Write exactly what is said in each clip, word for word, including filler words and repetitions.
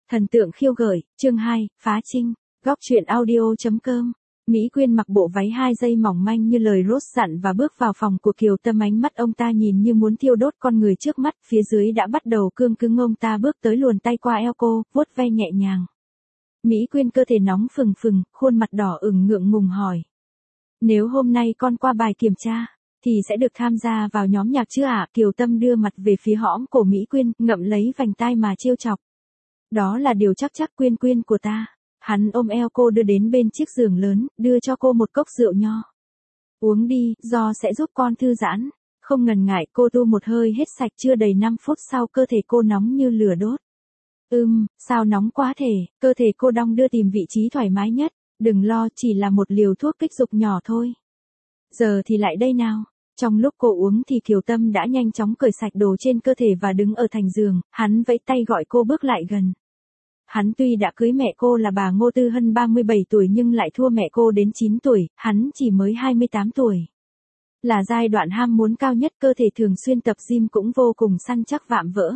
Thần tượng khiêu gợi, chương hai, phá trinh, góc truyện audio chấm com. Mỹ Quyên mặc bộ váy hai dây mỏng manh như lời Rose dặn và bước vào phòng của Kiều Tâm, ánh mắt ông ta nhìn như muốn thiêu đốt con người trước mắt, phía dưới đã bắt đầu cương cứng, ông ta bước tới luồn tay qua eo cô, vuốt ve nhẹ nhàng. Mỹ Quyên cơ thể nóng phừng phừng, khuôn mặt đỏ ửng ngượng ngùng hỏi. Nếu hôm nay con qua bài kiểm tra, thì sẽ được tham gia vào nhóm nhạc chứ ạ? Kiều Tâm đưa mặt về phía hõm cổ Mỹ Quyên, ngậm lấy vành tai mà trêu chọc. Đó là điều chắc chắc Quyên Quyên của ta. Hắn ôm eo cô đưa đến bên chiếc giường lớn, đưa cho cô một cốc rượu nho. Uống đi, do sẽ giúp con thư giãn. Không ngần ngại, cô tu một hơi hết sạch, chưa đầy năm phút sau cơ thể cô nóng như lửa đốt. Ừm, sao nóng quá thể, cơ thể cô đong đưa tìm vị trí thoải mái nhất. Đừng lo, chỉ là một liều thuốc kích dục nhỏ thôi. Giờ thì lại đây nào. Trong lúc cô uống thì Kiều Tâm đã nhanh chóng cởi sạch đồ trên cơ thể và đứng ở thành giường, hắn vẫy tay gọi cô bước lại gần. Hắn tuy đã cưới mẹ cô là bà Ngô Tư Hân ba mươi bảy tuổi nhưng lại thua mẹ cô đến chín tuổi, hắn chỉ mới hai mươi tám tuổi. Là giai đoạn ham muốn cao nhất, cơ thể thường xuyên tập gym cũng vô cùng săn chắc vạm vỡ.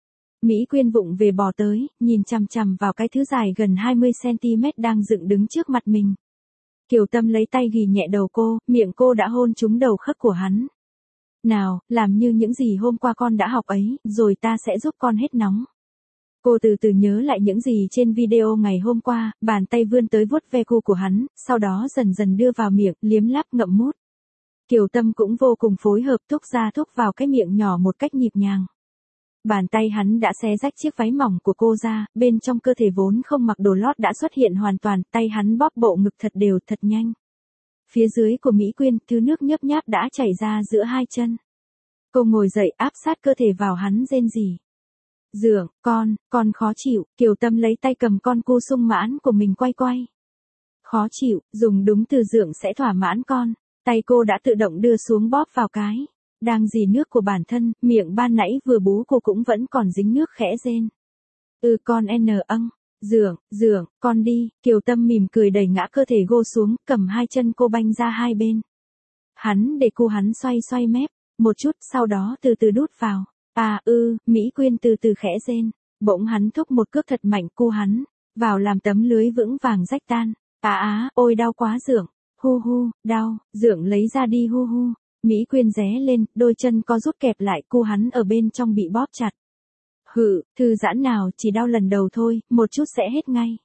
Mỹ Quyên vụng về bò tới, nhìn chằm chằm vào cái thứ dài gần hai mươi xăng-ti-mét đang dựng đứng trước mặt mình. Kiều Tâm lấy tay ghì nhẹ đầu cô, miệng cô đã hôn trúng đầu khớp của hắn. Nào, làm như những gì hôm qua con đã học ấy, rồi ta sẽ giúp con hết nóng. Cô từ từ nhớ lại những gì trên video ngày hôm qua, bàn tay vươn tới vuốt ve cu của hắn, sau đó dần dần đưa vào miệng, liếm láp ngậm mút. Kiều Tâm cũng vô cùng phối hợp, thúc ra thúc vào cái miệng nhỏ một cách nhịp nhàng. Bàn tay hắn đã xé rách chiếc váy mỏng của cô ra, bên trong cơ thể vốn không mặc đồ lót đã xuất hiện hoàn toàn, tay hắn bóp bộ ngực thật đều, thật nhanh. Phía dưới của Mỹ Quyên, thứ nước nhấp nháp đã chảy ra giữa hai chân. Cô ngồi dậy áp sát cơ thể vào hắn rên rỉ. Dượng, con, con khó chịu, Kiều Tâm lấy tay cầm con cu sung mãn của mình quay quay. Khó chịu, dùng đúng từ dượng sẽ thỏa mãn con, tay cô đã tự động đưa xuống bóp vào cái. Đang dì nước của bản thân, miệng ban nãy vừa bú cô cũng vẫn còn dính nước khẽ rên. Ừ con n âng, dượng, dượng, con đi, Kiều Tâm mỉm cười đẩy ngã cơ thể cô xuống, cầm hai chân cô banh ra hai bên. Hắn để cô hắn xoay xoay mép, một chút, sau đó từ từ đút vào. À ư, Mỹ Quyên từ từ khẽ rên, bỗng hắn thúc một cước thật mạnh cu hắn, vào làm tấm lưới vững vàng rách tan. À á, ôi đau quá dượng, hu hu, đau, dượng lấy ra đi hu hu. Mỹ Quyên ré lên, đôi chân co rút kẹp lại, cu hắn ở bên trong bị bóp chặt. Hự, thư giãn nào, chỉ đau lần đầu thôi, một chút sẽ hết ngay.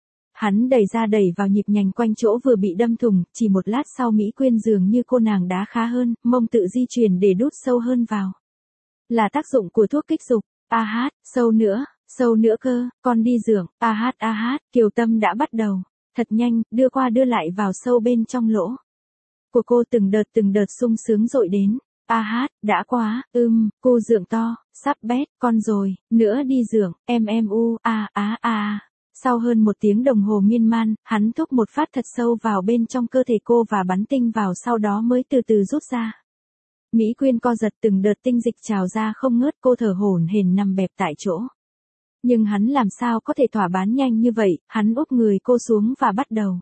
Hắn đẩy ra đẩy vào nhịp nhành quanh chỗ vừa bị đâm thủng, chỉ một lát sau Mỹ Quyên dường như cô nàng đã khá hơn, mông tự di chuyển để đút sâu hơn vào. Là tác dụng của thuốc kích dục. A hát, sâu nữa, sâu nữa cơ, con đi dượng. A hát a hát, Kiều Tâm đã bắt đầu. Thật nhanh, đưa qua đưa lại vào sâu bên trong lỗ của cô, từng đợt từng đợt sung sướng dội đến. A hát, đã quá, ưm, cô dượng to, sắp bét, con rồi, nữa đi dượng, em em u, a á a. Sau hơn một tiếng đồng hồ miên man, hắn thúc một phát thật sâu vào bên trong cơ thể cô và bắn tinh vào, sau đó mới từ từ rút ra. Mỹ Quyên co giật, từng đợt tinh dịch trào ra không ngớt, cô thở hổn hển nằm bẹp tại chỗ. Nhưng hắn làm sao có thể thỏa bán nhanh như vậy, hắn úp người cô xuống và bắt đầu.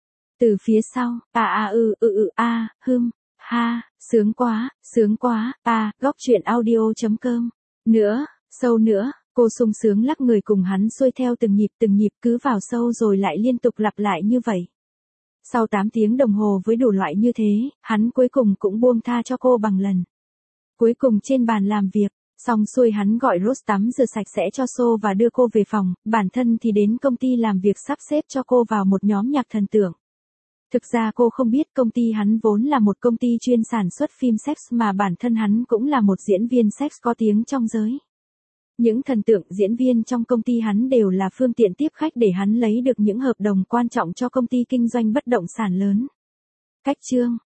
Từ phía sau, a a ư ư ư a, hưm, ha, sướng quá, sướng quá, a, góc truyện audio chấm com. Nữa, sâu nữa, cô sung sướng lắc người cùng hắn xuôi theo từng nhịp từng nhịp, cứ vào sâu rồi lại liên tục lặp lại như vậy. Sau tám tiếng đồng hồ với đủ loại như thế, hắn cuối cùng cũng buông tha cho cô bằng lần. Cuối cùng trên bàn làm việc, xong xuôi hắn gọi Rose tắm rửa sạch sẽ cho xô và đưa cô về phòng, bản thân thì đến công ty làm việc sắp xếp cho cô vào một nhóm nhạc thần tượng. Thực ra cô không biết công ty hắn vốn là một công ty chuyên sản xuất phim sex mà bản thân hắn cũng là một diễn viên sex có tiếng trong giới. Những thần tượng diễn viên trong công ty hắn đều là phương tiện tiếp khách để hắn lấy được những hợp đồng quan trọng cho công ty kinh doanh bất động sản lớn. Cách chương